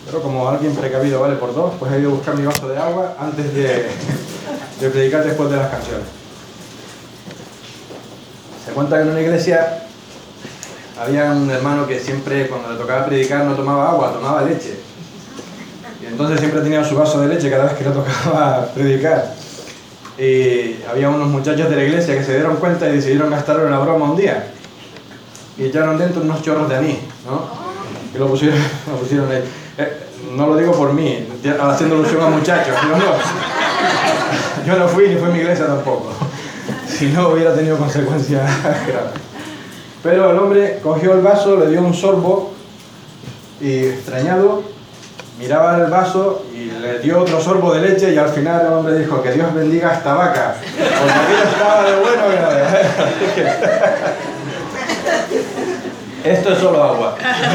Pero como alguien precavido vale por dos, pues he ido a buscar mi vaso de agua antes de predicar después de las canciones. Se cuenta que en una iglesia había un hermano que siempre, cuando le tocaba predicar, no tomaba agua, tomaba leche. Y entonces siempre tenía su vaso de leche cada vez que le tocaba predicar. Y había unos muchachos de la iglesia que se dieron cuenta y decidieron gastarlo en la broma un día. Y echaron dentro unos chorros de anís, ¿no? Y lo pusieron ahí. No lo digo por mí, haciendo alusión a muchachos. Yo no fui ni fue mi iglesia tampoco. Si no, hubiera tenido consecuencias graves. Pero el hombre cogió el vaso, le dio un sorbo y, extrañado, miraba el vaso y le dio otro sorbo de leche y al final el hombre dijo: que Dios bendiga a esta vaca, porque aquello estaba de bueno. Esto es solo agua.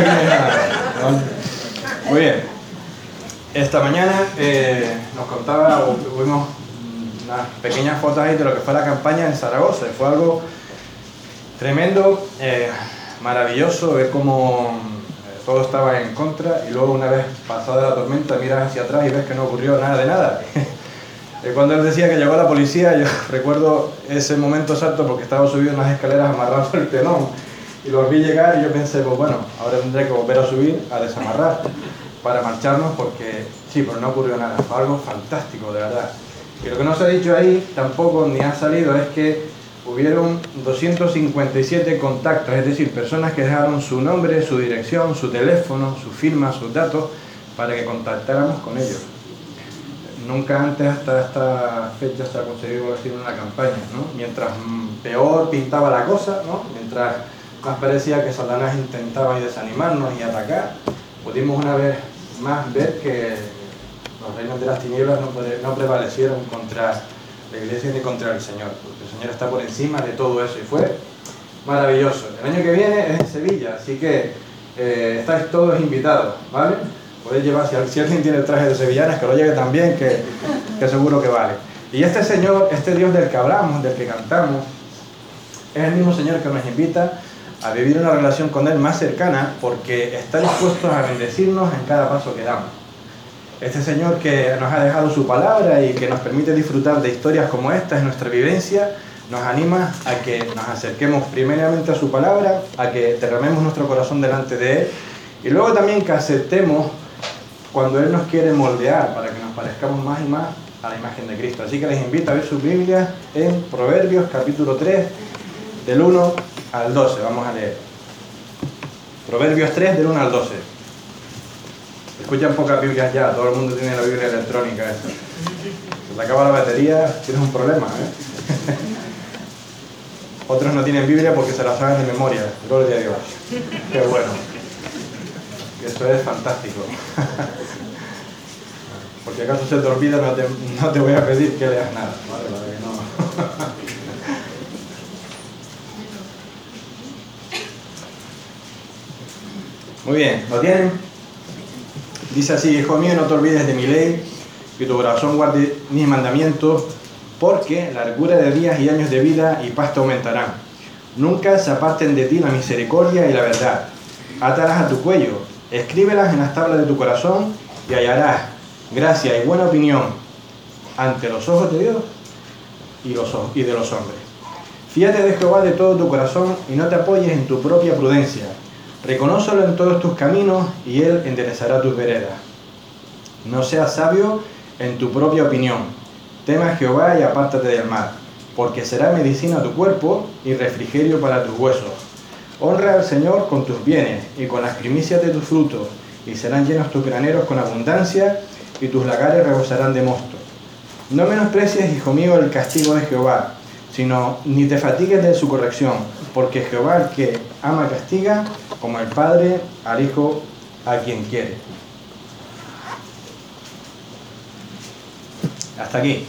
Muy bien. Esta mañana nos contaba, o tuvimos unas pequeñas fotos ahí de lo que fue la campaña en Zaragoza. Fue algo tremendo, maravilloso, ver cómo todo estaba en contra, y luego, una vez pasada la tormenta, miras hacia atrás y ves que no ocurrió nada de nada. Cuando él decía que llegó la policía, yo recuerdo ese momento exacto porque estaba subido en las escaleras amarrado el telón y los vi llegar y yo pensé, pues bueno, ahora tendré que volver a subir, a desamarrar para marcharnos, porque sí, pero no ocurrió nada. Fue algo fantástico, de verdad. Y lo que no se ha dicho ahí tampoco, ni ha salido, es que hubieron 257 contactos, es decir, personas que dejaron su nombre, su dirección, su teléfono, su firma, sus datos, para que contactáramos con ellos. Nunca antes, hasta esta fecha, se ha conseguido decir una campaña, ¿no? Mientras peor pintaba la cosa, ¿no? Mientras más parecía que Satanás intentaba desanimarnos y atacar, pudimos una vez más ver que los reinos de las tinieblas no prevalecieron contra la iglesia ni contra el Señor, porque el Señor está por encima de todo eso, y fue maravilloso. El año que viene es en Sevilla, así que estáis todos invitados, ¿vale? Podéis llevar, si alguien tiene el traje de sevillanas, que lo lleve también, que seguro que vale. Y este Señor, este Dios del que hablamos, del que cantamos, es el mismo Señor que nos invita a vivir una relación con Él más cercana, porque está dispuesto a bendecirnos en cada paso que damos. Este Señor que nos ha dejado su palabra y que nos permite disfrutar de historias como esta en nuestra vivencia, nos anima a que nos acerquemos primeramente a su palabra, a que derramemos nuestro corazón delante de Él, y luego también que aceptemos cuando Él nos quiere moldear para que nos parezcamos más y más a la imagen de Cristo. Así que les invito a ver sus Biblias en Proverbios capítulo 3, del 1 al 12. Vamos a leer. Proverbios 3, del 1 al 12. Escuchan pocas Biblias ya, todo el mundo tiene la Biblia electrónica. Se te acaba la batería, tienes un problema, ¿eh? Otros no tienen Biblia porque se la saben de memoria. Gloria a Dios. Qué bueno. Eso es fantástico. Porque acaso se te olvida, no te voy a pedir que leas nada, ¿vale? Para que no. Muy bien, ¿lo tienen? Dice así: hijo mío, no te olvides de mi ley, y tu corazón guarde mis mandamientos, porque largura de días y años de vida y paz te aumentarán. Nunca se aparten de ti la misericordia y la verdad. Átalas a tu cuello, escríbelas en las tablas de tu corazón, y hallarás gracia y buena opinión ante los ojos de Dios y de los hombres. Fíate de Jehová de todo tu corazón y no te apoyes en tu propia prudencia. Reconócelo en todos tus caminos y Él enderezará tus veredas. No seas sabio en tu propia opinión. Teme a Jehová y apártate del mal, porque será medicina a tu cuerpo y refrigerio para tus huesos. Honra al Señor con tus bienes y con las primicias de tus frutos, y serán llenos tus graneros con abundancia, y tus lagares rebosarán de mosto. No menosprecies, hijo mío, el castigo de Jehová, sino ni te fatigues de su corrección, porque Jehová, el que ama, castiga, como el Padre al Hijo a quien quiere. Hasta aquí.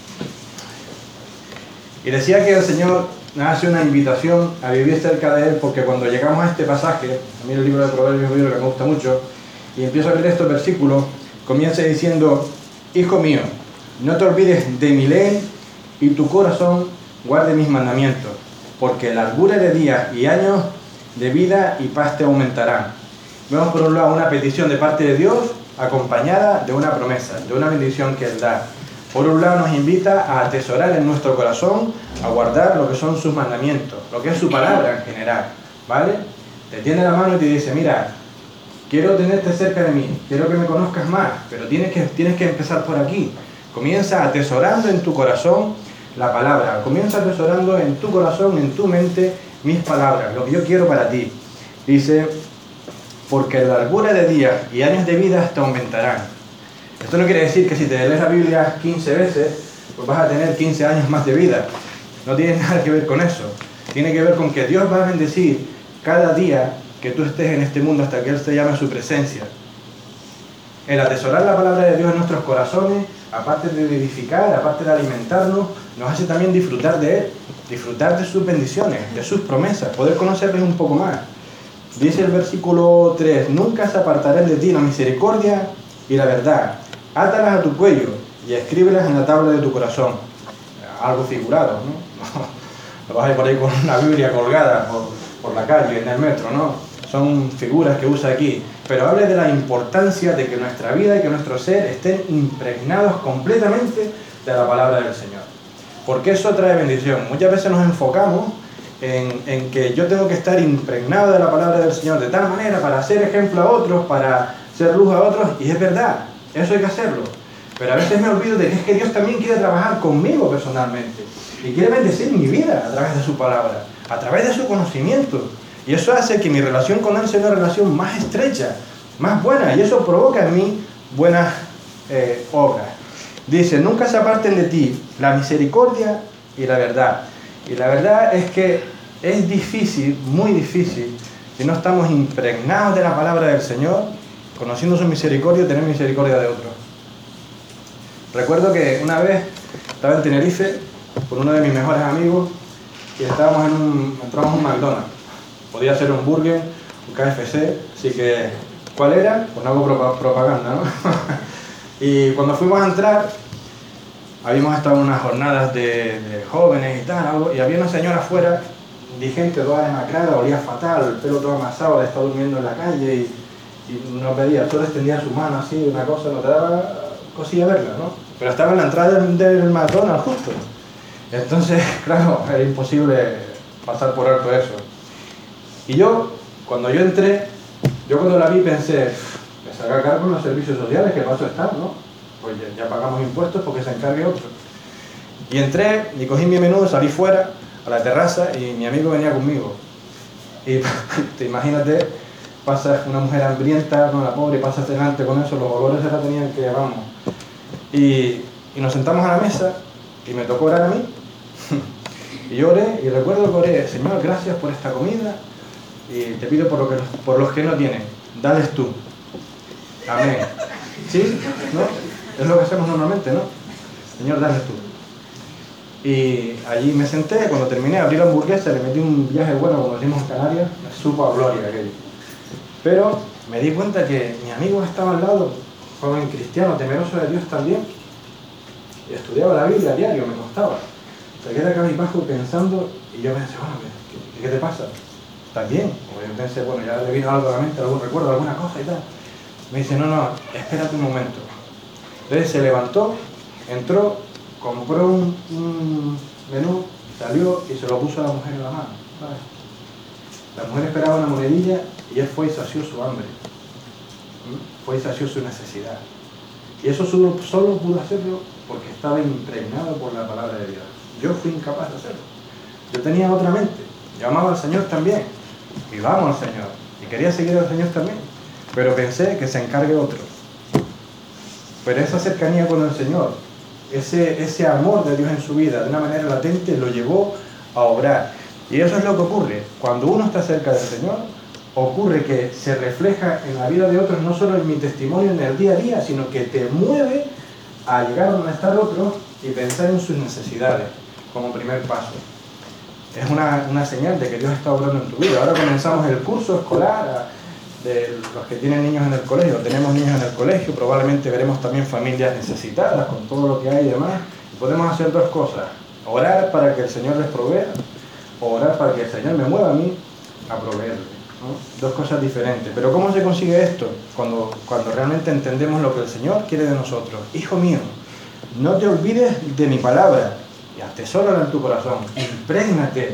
Y decía que el Señor nos hace una invitación a vivir cerca de Él, porque cuando llegamos a este pasaje, a mí el libro de Proverbios es un libro que me gusta mucho, y empiezo a leer estos versículos, comienza diciendo: hijo mío, no te olvides de mi ley, y tu corazón guarde mis mandamientos, porque largura de días y años de vida y paz te aumentarán. Vemos por un lado una petición de parte de Dios acompañada de una promesa, de una bendición que Él da. Por un lado nos invita a atesorar en nuestro corazón, a guardar lo que son sus mandamientos, lo que es su palabra en general, ¿vale? Te tiende la mano y te dice, mira, quiero tenerte cerca de mí, quiero que me conozcas más, pero tienes que empezar por aquí. Comienza atesorando en tu corazón la palabra, comienza atesorando en tu corazón, en tu mente, mis palabras, lo que yo quiero para ti. Dice, porque la largura de días y años de vida te aumentarán. Esto no quiere decir que si te lees la Biblia 15 veces, pues vas a tener 15 años más de vida. No tiene nada que ver con eso. Tiene que ver con que Dios va a bendecir cada día que tú estés en este mundo hasta que Él te llame a su presencia. El atesorar la palabra de Dios en nuestros corazones, aparte de edificar, aparte de alimentarnos, nos hace también disfrutar de Él, disfrutar de sus bendiciones, de sus promesas, poder conocerles un poco más. Dice el versículo 3, nunca se apartarán de ti la misericordia y la verdad. Átalas a tu cuello y escríbelas en la tabla de tu corazón. Algo figurado, ¿no? No vas a ir por ahí con una Biblia colgada por la calle, en el metro, ¿no? Son figuras que usa aquí. Pero habla de la importancia de que nuestra vida y que nuestro ser estén impregnados completamente de la palabra del Señor. Porque eso trae bendición. Muchas veces nos enfocamos en que yo tengo que estar impregnado de la palabra del Señor de tal manera para ser ejemplo a otros, para ser luz a otros, y es verdad, eso hay que hacerlo. Pero a veces me olvido de que es que Dios también quiere trabajar conmigo personalmente y quiere bendecir mi vida a través de su palabra, a través de su conocimiento. Y eso hace que mi relación con Él sea una relación más estrecha, más buena, y eso provoca en mí buenas obras. Dice, nunca se aparten de ti la misericordia y la verdad. Y la verdad es que es difícil, muy difícil, si no estamos impregnados de la palabra del Señor, conociendo su misericordia, tener misericordia de otros. Recuerdo que una vez estaba en Tenerife con uno de mis mejores amigos y entramos a un McDonald's. Podía ser un burger, un KFC, así que, ¿cuál era? Pues no hago propaganda, ¿no? Y cuando fuimos a entrar, habíamos estado en unas jornadas de jóvenes y tal, y había una señora afuera, indigente, toda demacrada, olía fatal, el pelo todo amasado, de estar durmiendo en la calle y nos pedía, solo extendía su mano así, una cosa, no te daba cosilla verla, ¿no? Pero estaba en la entrada del McDonald's justo. Entonces, claro, era imposible pasar por alto eso. Y cuando yo entré, cuando la vi pensé, me salga cargo con los servicios sociales, que paso están, ¿no? Pues ya pagamos impuestos porque se encargue otro. Y entré y cogí mi menú, salí fuera a la terraza y mi amigo venía conmigo. Y te imagínate, pasa una mujer hambrienta, no, la pobre, pasas delante con eso, los olores se la tenían que, vamos. Y nos sentamos a la mesa y me tocó orar a mí. Y yo oré y recuerdo que oré, Señor, gracias por esta comida y te pido por los que no tienen, dales tú. Amén. ¿Sí? ¿No? Es lo que hacemos normalmente, ¿no? Señor, dales tú. Y allí me senté, cuando terminé, abrí la hamburguesa, le metí un viaje bueno, como decimos en Canarias, me supo a gloria aquello. Pero me di cuenta que mi amigo estaba al lado, joven cristiano, temeroso de Dios también, y estudiaba la Biblia a diario, me costaba. Se queda cabizbajo pensando, y yo pensé, bueno, ¿qué te pasa? ¿Estás bien? O yo pensé, bueno, ya le vino algo a la mente, algún recuerdo, alguna cosa y tal. Me dice, no, espérate un momento. Entonces se levantó, entró, compró un menú, salió y se lo puso a la mujer en la mano, ¿sabes? La mujer esperaba una monedilla y él fue y sació su hambre. Fue y sació su necesidad. Y eso solo pudo hacerlo porque estaba impregnado por la palabra de Dios. Yo fui incapaz de hacerlo. Yo tenía otra mente. Yo amaba al Señor también. Y vamos al Señor. Y quería seguir al Señor también. Pero pensé que se encargue otro. Pero esa cercanía con el Señor, ese amor de Dios en su vida, de una manera latente, lo llevó a obrar. Y eso es lo que ocurre. Cuando uno está cerca del Señor, ocurre que se refleja en la vida de otros, no solo en mi testimonio en el día a día, sino que te mueve a llegar a donde está el otro y pensar en sus necesidades como primer paso. Es una señal de que Dios está obrando en tu vida. Ahora comenzamos el curso escolar de los que tienen niños en el colegio. Tenemos niños en el colegio, probablemente veremos también familias necesitadas con todo lo que hay y demás. Y podemos hacer dos cosas: orar para que el Señor les provea, o orar para que el Señor me mueva a mí a proveerle. ¿no? Dos cosas diferentes. Pero ¿cómo se consigue esto? Cuando realmente entendemos lo que el Señor quiere de nosotros. Hijo mío, no te olvides de mi palabra y atesórala en tu corazón. Imprégnate,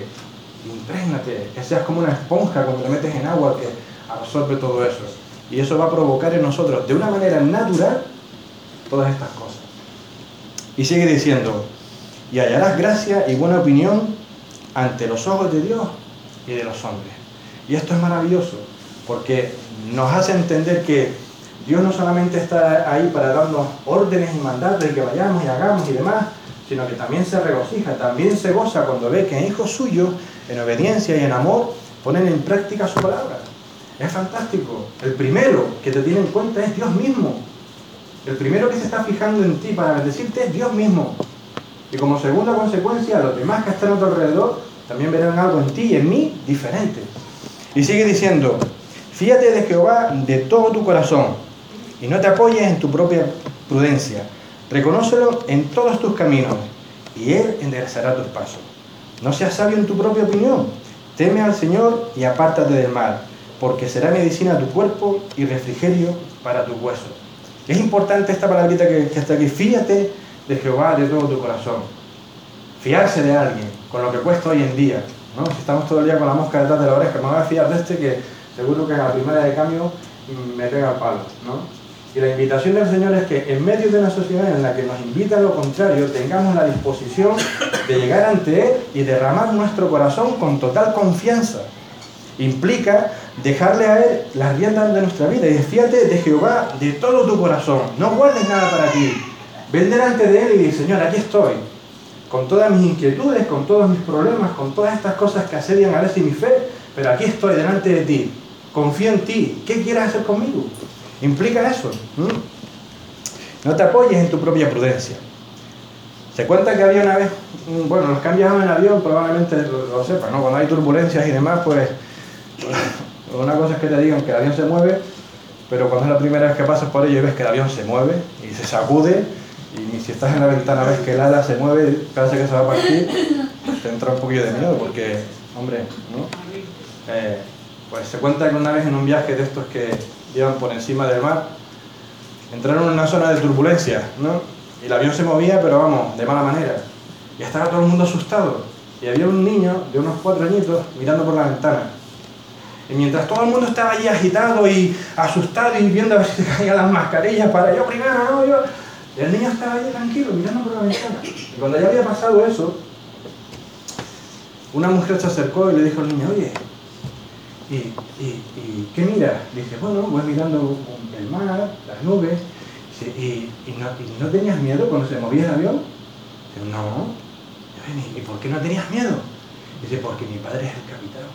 que seas como una esponja cuando te metes en agua que absorbe todo eso. Y eso va a provocar en nosotros, de una manera natural, todas estas cosas. Y sigue diciendo, y hallarás gracia y buena opinión ante los ojos de Dios y de los hombres. Y esto es maravilloso, porque nos hace entender que Dios no solamente está ahí para darnos órdenes y mandatos y que vayamos y hagamos y demás, sino que también se regocija, también se goza cuando ve que hijos suyos, en obediencia y en amor, ponen en práctica su palabra. Es fantástico. El primero que te tiene en cuenta es Dios mismo. El primero que se está fijando en ti para bendecirte es Dios mismo. Y como segunda consecuencia, los demás que están a tu alrededor también verán algo en ti y en mí diferente. Y sigue diciendo, fíate de Jehová de todo tu corazón y no te apoyes en tu propia prudencia. Reconócelo en todos tus caminos y Él enderezará tus pasos. No seas sabio en tu propia opinión. Teme al Señor y apártate del mal, porque será medicina a tu cuerpo y refrigerio para tus huesos. Es importante esta palabrita que está aquí. Fíate de Jehová de todo tu corazón. Fiarse de alguien, con lo que cuesta hoy en día, ¿no? Si estamos todo el día con la mosca detrás de la oreja, me voy a fiar de este que seguro que a la primera de cambio me pega el palo, ¿no? Y la invitación del Señor es que en medio de una sociedad en la que nos invita a lo contrario, tengamos la disposición de llegar ante Él y derramar nuestro corazón con total confianza. Implica dejarle a Él las riendas de nuestra vida y fíate de Jehová de todo tu corazón. No guardes nada para ti. Ven delante de Él y di, Señor, aquí estoy, con todas mis inquietudes, con todos mis problemas, con todas estas cosas que asedian a veces mi fe, pero aquí estoy delante de ti. Confío en ti. ¿Qué quieres hacer conmigo? Implica eso. No te apoyes en tu propia prudencia. Se cuenta que había una vez, bueno, los que han viajado en avión probablemente lo sepan, ¿no? Cuando hay turbulencias y demás, pues una cosa es que te digan que el avión se mueve, pero cuando es la primera vez que pasas por ello y ves que el avión se mueve y se sacude, y si estás en la ventana ves que el ala se mueve, parece que se va a partir, te entra un poquillo de miedo porque, hombre, ¿no? Pues se cuenta que una vez en un viaje de estos que llevan por encima del mar, entraron en una zona de turbulencia, ¿no? Y el avión se movía, pero vamos, de mala manera. Y estaba todo el mundo asustado. Y había un niño de unos 4 añitos mirando por la ventana. Y mientras todo el mundo estaba allí agitado y asustado y viendo a ver si se caían las mascarillas para yo primero, no, yo... El niño estaba allí tranquilo, mirando por la ventana. Y cuando ya había pasado eso, una mujer se acercó y le dijo al niño, oye, ¿y qué miras? Dice, bueno, voy mirando el mar, las nubes. ¿Y no tenías miedo cuando se movía el avión? Dice, no. ¿Y por qué no tenías miedo? Dice, porque mi padre es el capitán.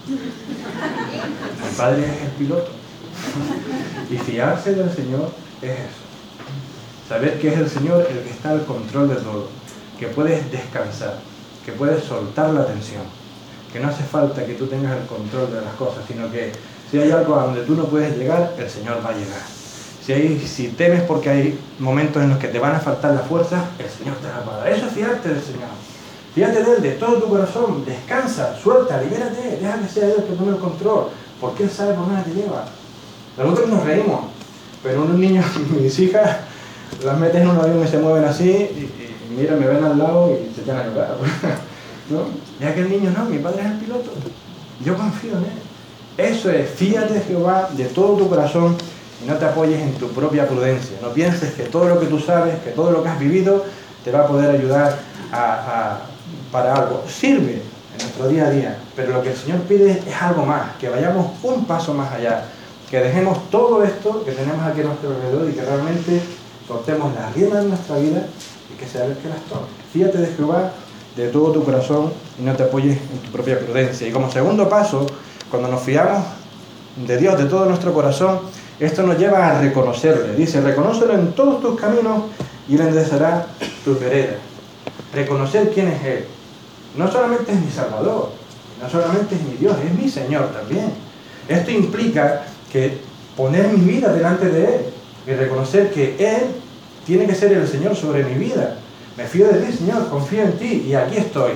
Mi padre es el piloto. Y fiarse del Señor es eso. Saber que es el Señor el que está al control de todo. Que puedes descansar. Que puedes soltar la tensión. Que no hace falta que tú tengas el control de las cosas, sino que si hay algo a donde tú no puedes llegar, el Señor va a llegar. Si temes porque hay momentos en los que te van a faltar las fuerzas, el Señor te va a dar. Eso es fiarte del Señor. Fíjate de Él de todo tu corazón, descansa, suelta, libérate, deja que sea Él el que tome el control, porque Él sabe por dónde te lleva. Nosotros nos reímos, pero unos niños, mis hijas, las meten en un avión y se mueven así, y mira, me ven al lado y se echan a llorar, ¿no? Y aquel niño, no, mi padre es el piloto, yo confío en Él. Eso es, fíjate de Jehová de todo tu corazón y no te apoyes en tu propia prudencia. No pienses que todo lo que tú sabes, que todo lo que has vivido, te va a poder ayudar para algo. Sirve en nuestro día a día, pero lo que el Señor pide es algo más, que vayamos un paso más allá, que dejemos todo esto que tenemos aquí a nuestro alrededor y que realmente soltemos las riendas de nuestra vida y que sea Él que las tome. Fíjate de Jehová de todo tu corazón y no te apoyes en tu propia prudencia. Y como segundo paso, cuando nos fiamos de Dios de todo nuestro corazón, esto nos lleva a reconocerle. Dice, reconócelo en todos tus caminos y Él enderezará tus veredas. Reconocer quién es Él. No solamente es mi Salvador, no solamente es mi Dios, es mi Señor también. Esto implica que poner mi vida delante de Él y reconocer que Él tiene que ser el Señor sobre mi vida. Me fío de ti, Señor, confío en ti y aquí estoy.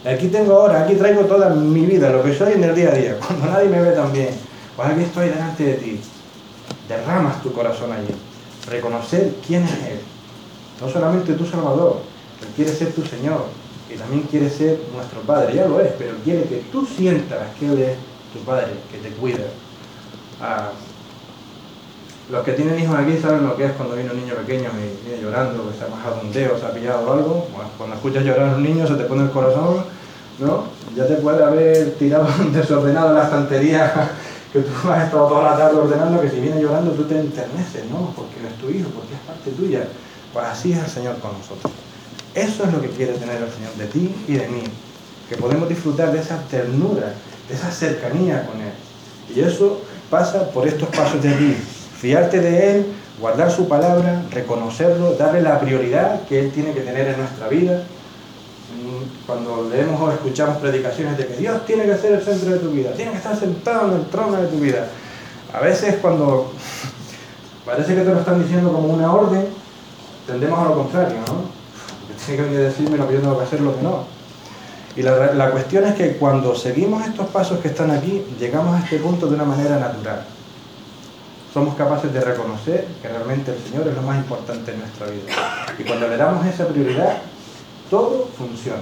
Aquí tengo ahora, aquí traigo toda mi vida, lo que soy en el día a día, cuando nadie me ve tan bien. Pues aquí estoy delante de ti. Derramas tu corazón allí. Reconocer quién es Él. No solamente tu Salvador, Él quiere ser tu Señor y también quiere ser nuestro Padre. Ya lo es, pero quiere que tú sientas que Él es tu Padre, que te cuida. Los que tienen hijos aquí saben lo que es cuando viene un niño pequeño y viene llorando, que se ha bajado un dedo, se ha pillado algo. Bueno, cuando escuchas llorar a un niño se te pone el corazón, ¿no? Ya te puede haber tirado desordenado la estantería que tú has estado toda la tarde ordenando, que si viene llorando tú te enterneces, ¿no? Porque es tu hijo, porque es parte tuya. Pues así es el Señor con nosotros. Eso es lo que quiere tener el Señor de ti y de mí. Que podemos disfrutar de esa ternura, de esa cercanía con Él. Y eso pasa por estos pasos de aquí. Fiarte de Él, guardar su palabra, reconocerlo, darle la prioridad que Él tiene que tener en nuestra vida. Cuando leemos o escuchamos predicaciones de que Dios tiene que ser el centro de tu vida, tiene que estar sentado en el trono de tu vida. A veces cuando parece que te lo están diciendo como una orden, tendemos a lo contrario, ¿no? Porque tiene que venir a decirme lo que yo tengo que hacer, lo que no. Y la cuestión es que cuando seguimos estos pasos que están aquí, llegamos a este punto de una manera natural. Somos capaces de reconocer que realmente el Señor es lo más importante en nuestra vida. Y cuando le damos esa prioridad, todo funciona.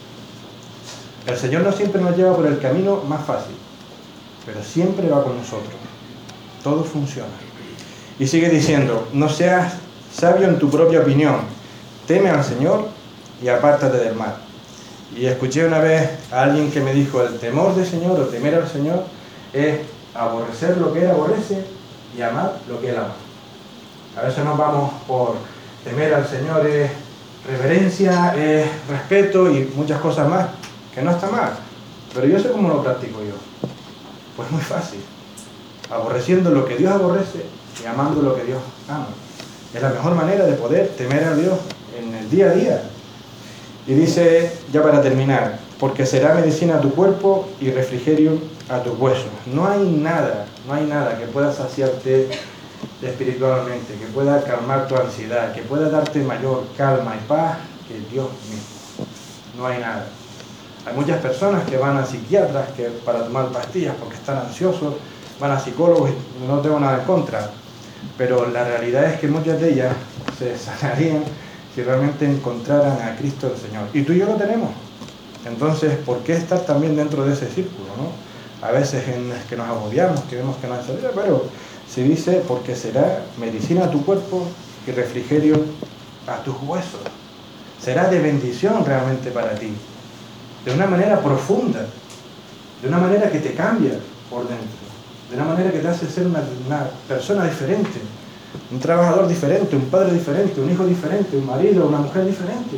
El Señor no siempre nos lleva por el camino más fácil, pero siempre va con nosotros. Todo funciona. Y sigue diciendo, no seas sabio en tu propia opinión, teme al Señor y apártate del mal. Y escuché una vez a alguien que me dijo, el temor del Señor o temer al Señor es aborrecer lo que Él aborrece y amar lo que Él ama. A veces nos vamos por temer al Señor, es reverencia, es respeto y muchas cosas más, que no está mal. Pero yo sé cómo lo practico yo. Pues muy fácil. Aborreciendo lo que Dios aborrece y amando lo que Dios ama. Es la mejor manera de poder temer a Dios en el día a día. Y dice, ya para terminar, porque será medicina a tu cuerpo y refrigerio a tus huesos. No hay nada que pueda saciarte espiritualmente, que pueda calmar tu ansiedad, que pueda darte mayor calma y paz que Dios mismo. No hay nada. Hay muchas personas que van a psiquiatras para tomar pastillas porque están ansiosos, van a psicólogos y no tengo nada en contra, pero la realidad es que muchas de ellas se sanarían si realmente encontraran a Cristo el Señor. Y tú y yo lo tenemos. Entonces, ¿por qué estar también dentro de ese círculo, no? A veces en el que nos agobiamos, que vemos que no hay salida, pero se dice, porque será medicina a tu cuerpo y refrigerio a tus huesos. Será de bendición realmente para ti, de una manera profunda, de una manera que te cambia por dentro, de una manera que te hace ser una persona diferente, un trabajador diferente, un padre diferente, un hijo diferente, un marido, una mujer diferente.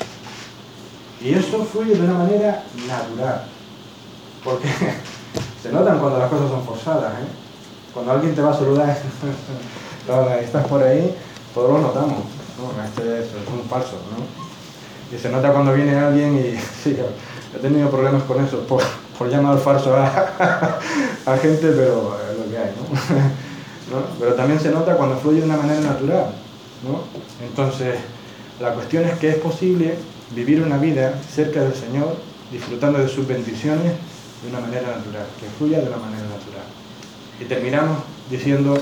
Y eso fluye de una manera natural, porque se notan cuando las cosas son forzadas, ¿eh? Cuando alguien te va a saludar, estás por ahí, todos lo notamos, ¿no? Este es un falso, ¿no? Y se nota cuando viene alguien y sí, he tenido problemas con eso, por llamar falso a gente, pero es lo que hay, ¿no? ¿No? Pero también se nota cuando fluye de una manera natural, ¿no? Entonces, la cuestión es que es posible vivir una vida cerca del Señor, disfrutando de sus bendiciones de una manera natural, que fluya de una manera natural. Y terminamos diciendo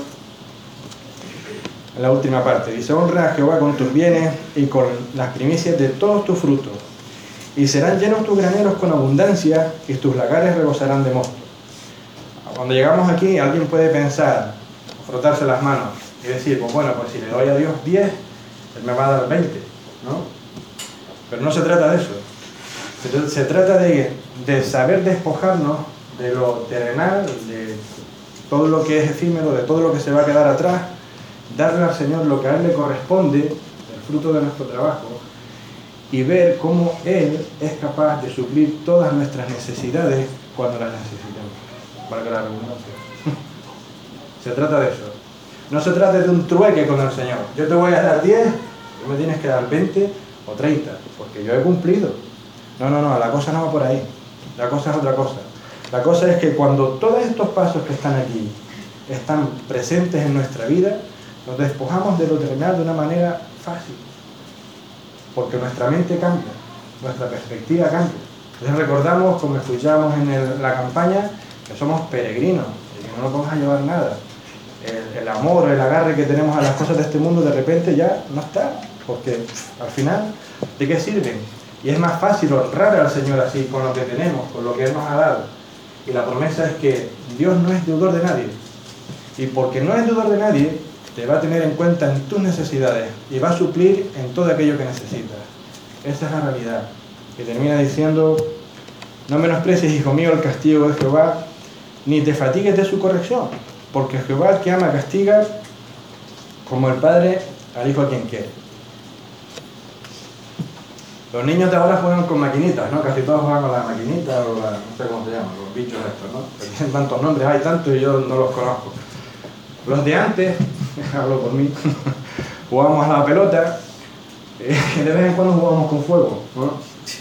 en la última parte, dice, honra a Jehová con tus bienes y con las primicias de todos tus frutos, y serán llenos tus graneros con abundancia, y tus lagares rebosarán de mosto. Cuando llegamos aquí, alguien puede pensar, frotarse las manos y decir, pues bueno, pues si le doy a Dios 10, Él me va a dar 20, ¿no? Pero no se trata de eso. Se trata de saber despojarnos de lo terrenal, de todo lo que es efímero, de todo lo que se va a quedar atrás, darle al Señor lo que a Él le corresponde, el fruto de nuestro trabajo, y ver cómo Él es capaz de suplir todas nuestras necesidades cuando las necesitemos. Valga la redundancia. Se trata de eso. No se trata de un trueque con el Señor. Yo te voy a dar 10, tú me tienes que dar 20 o 30, porque yo he cumplido. No, la cosa no va por ahí. La cosa es otra cosa. La cosa es que cuando todos estos pasos que están aquí están presentes en nuestra vida, nos despojamos de lo terrenal de una manera fácil. Porque nuestra mente cambia, nuestra perspectiva cambia. Entonces recordamos, como escuchábamos en la campaña, que somos peregrinos y que no nos vamos a llevar nada. El amor, el agarre que tenemos a las cosas de este mundo de repente ya no está, porque al final, ¿de qué sirven? Y es más fácil honrar al Señor así, con lo que tenemos, con lo que Él nos ha dado. Y la promesa es que Dios no es deudor de nadie. Y porque no es deudor de nadie, te va a tener en cuenta en tus necesidades y va a suplir en todo aquello que necesitas. Esa es la realidad. Que termina diciendo: no menosprecies, hijo mío, el castigo de Jehová, ni te fatigues de su corrección, porque Jehová, el que ama, castiga, como el padre al hijo a quien quiere. Los niños de ahora juegan con maquinitas, ¿no? Casi todos juegan con la maquinita o no sé cómo se llaman, los bichos estos, ¿no? Que tienen tantos nombres, hay tantos y yo no los conozco. Los de antes, hablo por mí, jugábamos a la pelota, de vez en cuando jugábamos con fuego, ¿no?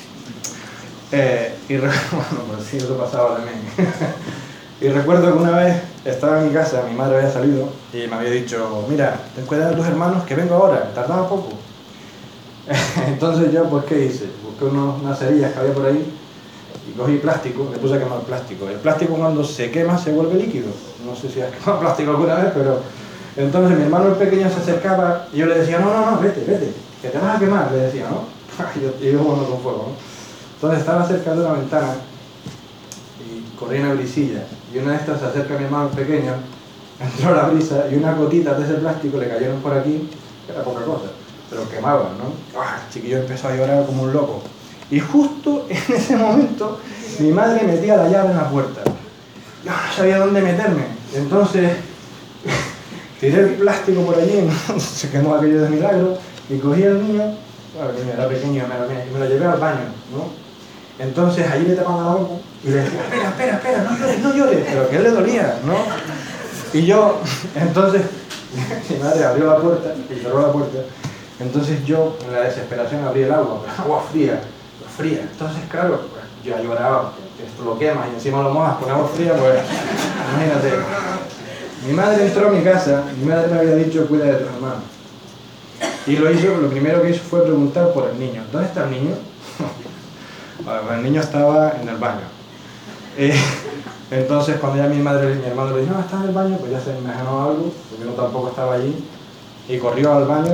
Bueno, pues sí, eso pasaba también. Y recuerdo que una vez estaba en mi casa, mi madre había salido y me había dicho: mira, ten cuidado de tus hermanos que vengo ahora, tardaba poco. Entonces yo, pues ¿qué hice? Busqué unas cerillas que había por ahí y cogí plástico, me puse a quemar plástico. El plástico cuando se quema se vuelve líquido. No sé si has quemado plástico alguna vez, pero... Entonces mi hermano el pequeño se acercaba y yo le decía: no, vete, que te vas a quemar, le decía, ¿no? Y yo jugando con fuego, ¿no? Entonces estaba cerca de una ventana y corría una brisilla y una de estas se acerca a mi hermano pequeño, entró la brisa y unas gotitas de ese plástico le cayeron por aquí, que era poca cosa, pero quemaban, ¿no? El chiquillo empezó a llorar como un loco. Y justo en ese momento mi madre metía la llave en la puerta. Yo no sabía dónde meterme. Entonces tiré el plástico por allí, se quemó aquello de milagro, y cogí al niño, claro, el niño era pequeño, y me lo llevé al baño, ¿no? Entonces allí le tapaba la boca y le decía: espera, no llores, pero que él le dolía, ¿no? Y yo, entonces, mi madre abrió la puerta y cerró la puerta. Entonces yo, en la desesperación, abrí el agua, pero agua fría. Entonces, claro, pues, yo lloraba, porque esto lo quemas y encima lo mojas con agua fría, pues, imagínate. Mi madre entró a mi casa, mi madre me había dicho: cuida de tus hermanos. Y lo primero que hizo fue preguntar por el niño. ¿Dónde está el niño? Bueno, el niño estaba en el baño. Entonces, cuando ya mi hermano le dijo: no, está en el baño, pues ya se me imaginó algo, porque yo tampoco estaba allí, y corrió al baño.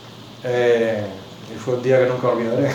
Y fue un día que nunca olvidaré.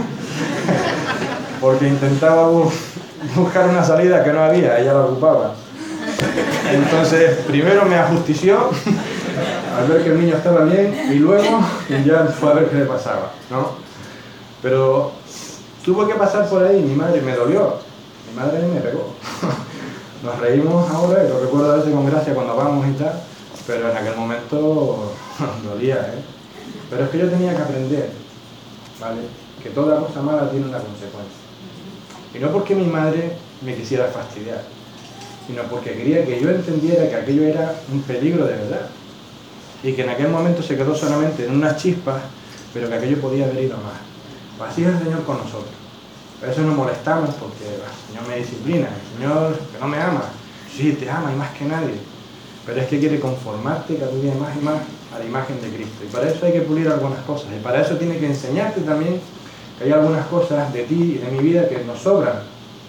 Porque intentaba buscar una salida que no había, ella la ocupaba. Entonces, primero me ajustició al ver que el niño estaba bien y luego ya fue a ver qué le pasaba, ¿no? Pero tuvo que pasar por ahí, mi madre me dolió, mi madre me pegó. Nos reímos ahora y lo recuerdo a veces con gracia cuando vamos y tal, pero en aquel momento dolía, ¿eh? Pero es que yo tenía que aprender, ¿vale? Que toda cosa mala tiene una consecuencia. Y no porque mi madre me quisiera fastidiar, sino porque quería que yo entendiera que aquello era un peligro de verdad. Y que en aquel momento se quedó solamente en unas chispas, pero que aquello podía haber ido más. Pues así es el Señor con nosotros. Por eso nos molestamos, porque el Señor me disciplina, el Señor que no me ama. Sí, te ama y más que nadie. Pero es que quiere conformarte cada día más y más a la imagen de Cristo. Y para eso hay que pulir algunas cosas. Y para eso tiene que enseñarte también que hay algunas cosas de ti y de mi vida que nos sobran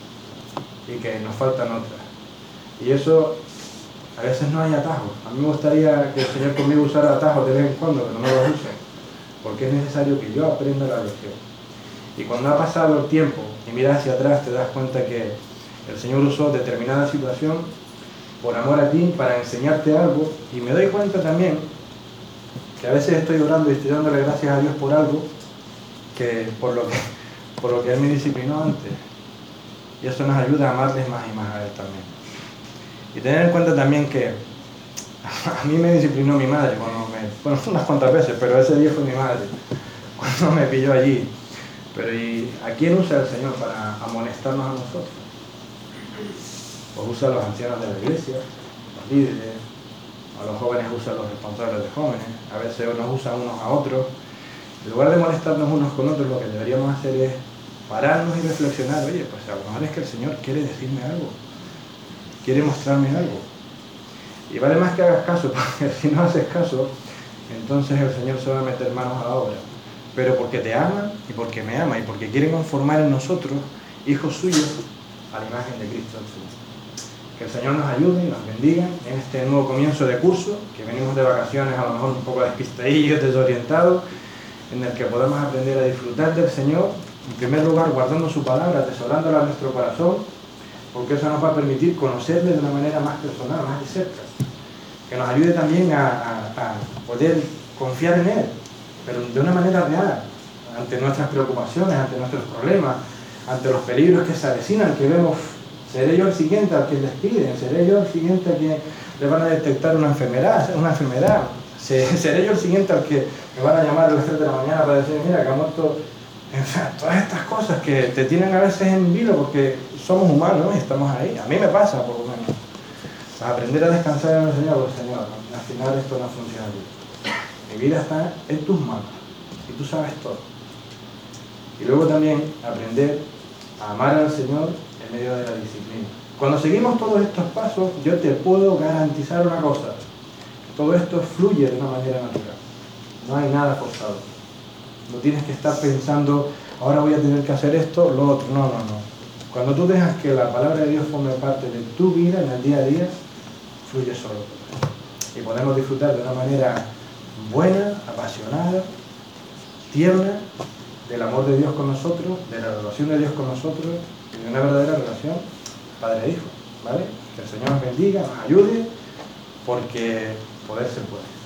y que nos faltan otras. Y eso, a veces no hay atajos. A mí me gustaría que el Señor conmigo usara atajos de vez en cuando, pero no los use. Porque es necesario que yo aprenda la lección. Y cuando ha pasado el tiempo y miras hacia atrás, te das cuenta que el Señor usó determinada situación por amor a ti, para enseñarte algo. Y me doy cuenta también que a veces estoy orando y estoy dándole gracias a Dios por algo, que por lo que Él me disciplinó antes. Y eso nos ayuda a amarles más y más a Él también. Y tener en cuenta también que a mí me disciplinó mi madre, bueno, unas cuantas veces, pero ese día fue mi madre, cuando me pilló allí. Pero ¿y a quién usa el Señor para amonestarnos a nosotros? Pues usa a los ancianos de la iglesia, los líderes, a los jóvenes usa a los responsables de jóvenes, a veces nos usa unos a otros. En lugar de molestarnos unos con otros, lo que deberíamos hacer es pararnos y reflexionar. Oye, pues a lo mejor es que el Señor quiere decirme algo, quiere mostrarme algo. Y vale más que hagas caso, porque si no haces caso, entonces el Señor se va a meter manos a la obra. Pero porque te ama y porque me ama y porque quiere conformar en nosotros hijos suyos a la imagen de Cristo Jesús. Que el Señor nos ayude y nos bendiga en este nuevo comienzo de curso, que venimos de vacaciones a lo mejor un poco despistadillos, desorientados, en el que podamos aprender a disfrutar del Señor, en primer lugar guardando su palabra, atesorándola en nuestro corazón, porque eso nos va a permitir conocerle de una manera más personal, más de cerca. Que nos ayude también a poder confiar en Él, pero de una manera real, ante nuestras preocupaciones, ante nuestros problemas, ante los peligros que se avecinan, que vemos. ¿Seré yo el siguiente al que despiden? ¿Seré yo el siguiente al que le van a detectar una enfermedad? ¿Seré yo el siguiente al que me van a llamar a las 3 de la mañana para decir, mira, que ha muerto? En fin, todas estas cosas que te tienen a veces en vilo porque somos humanos y estamos ahí. A mí me pasa, por lo menos. Aprender a descansar en el Señor, pues Señor, al final esto no funciona bien. Mi vida está en tus manos y tú sabes todo. Y luego también aprender a amar al Señor en medio de la disciplina. Cuando seguimos todos estos pasos, yo te puedo garantizar una cosa: todo esto fluye de una manera natural. No hay nada forzado. No tienes que estar pensando, ahora voy a tener que hacer esto, lo otro. No, no, no. Cuando tú dejas que la palabra de Dios forme parte de tu vida en el día a día, fluye solo. Y podemos disfrutar de una manera buena, apasionada, tierna, del amor de Dios con nosotros, de la relación de Dios con nosotros, y de una verdadera relación padre-hijo, ¿vale? Que el Señor nos bendiga, nos ayude, porque poder se puede.